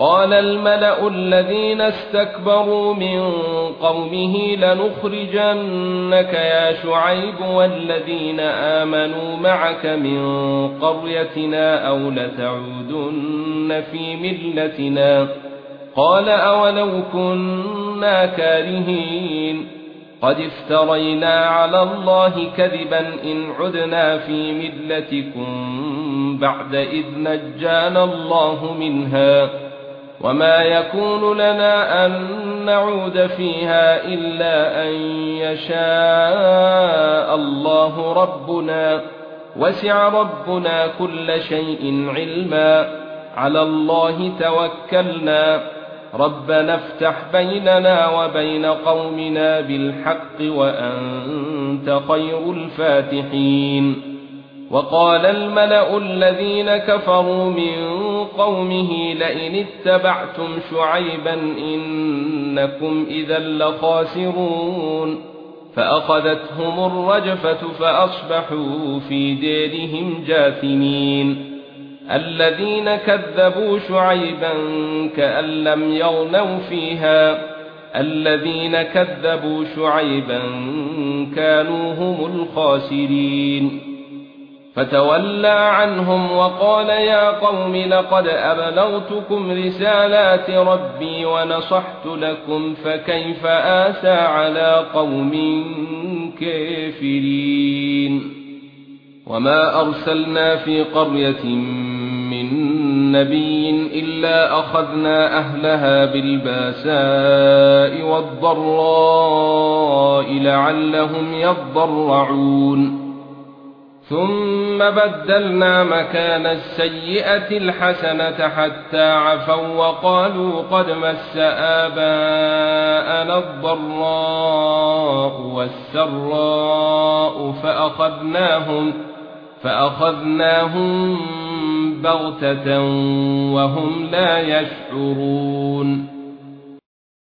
قال الملأ الذين استكبروا من قومه لنخرجنك يا شعيب والذين آمنوا معك من قريتنا أو لتعودن في ملتنا قال أولو كنا كارهين قد افترينا على الله كذبا إن عدنا في ملتكم بعد إذ نجانا الله منها وما يكون لنا أن نعود فيها إلا أن يشاء الله ربنا وسع ربنا كل شيء علما على الله توكلنا ربنا افتح بيننا وبين قومنا بالحق وأنت خير الفاتحين وقال الملأ الذين كفروا من قومه لئن اتبعتم شعيبا إنكم إذا لخاسرون فأخذتهم الرجفة فأصبحوا في ديرهم جاثمين الذين كذبوا شعيبا كأن لم يغنوا فيها الذين كذبوا شعيبا كانوا هم الخاسرين فتولى عنهم وقال يا قوم لقد أبلغتكم رسالات ربي ونصحت لكم فكيف آسى على قوم كافرين وما أرسلنا في قرية من نبي إلا أخذنا أهلها بالباساء والضراء لعلهم يضرعون ثم بدلنا مكان السيئة الحسنة حتى عفوا وقالوا قد مس آباءنا الضراء والسراء فأخذناهم بغتة وهم لا يشعرون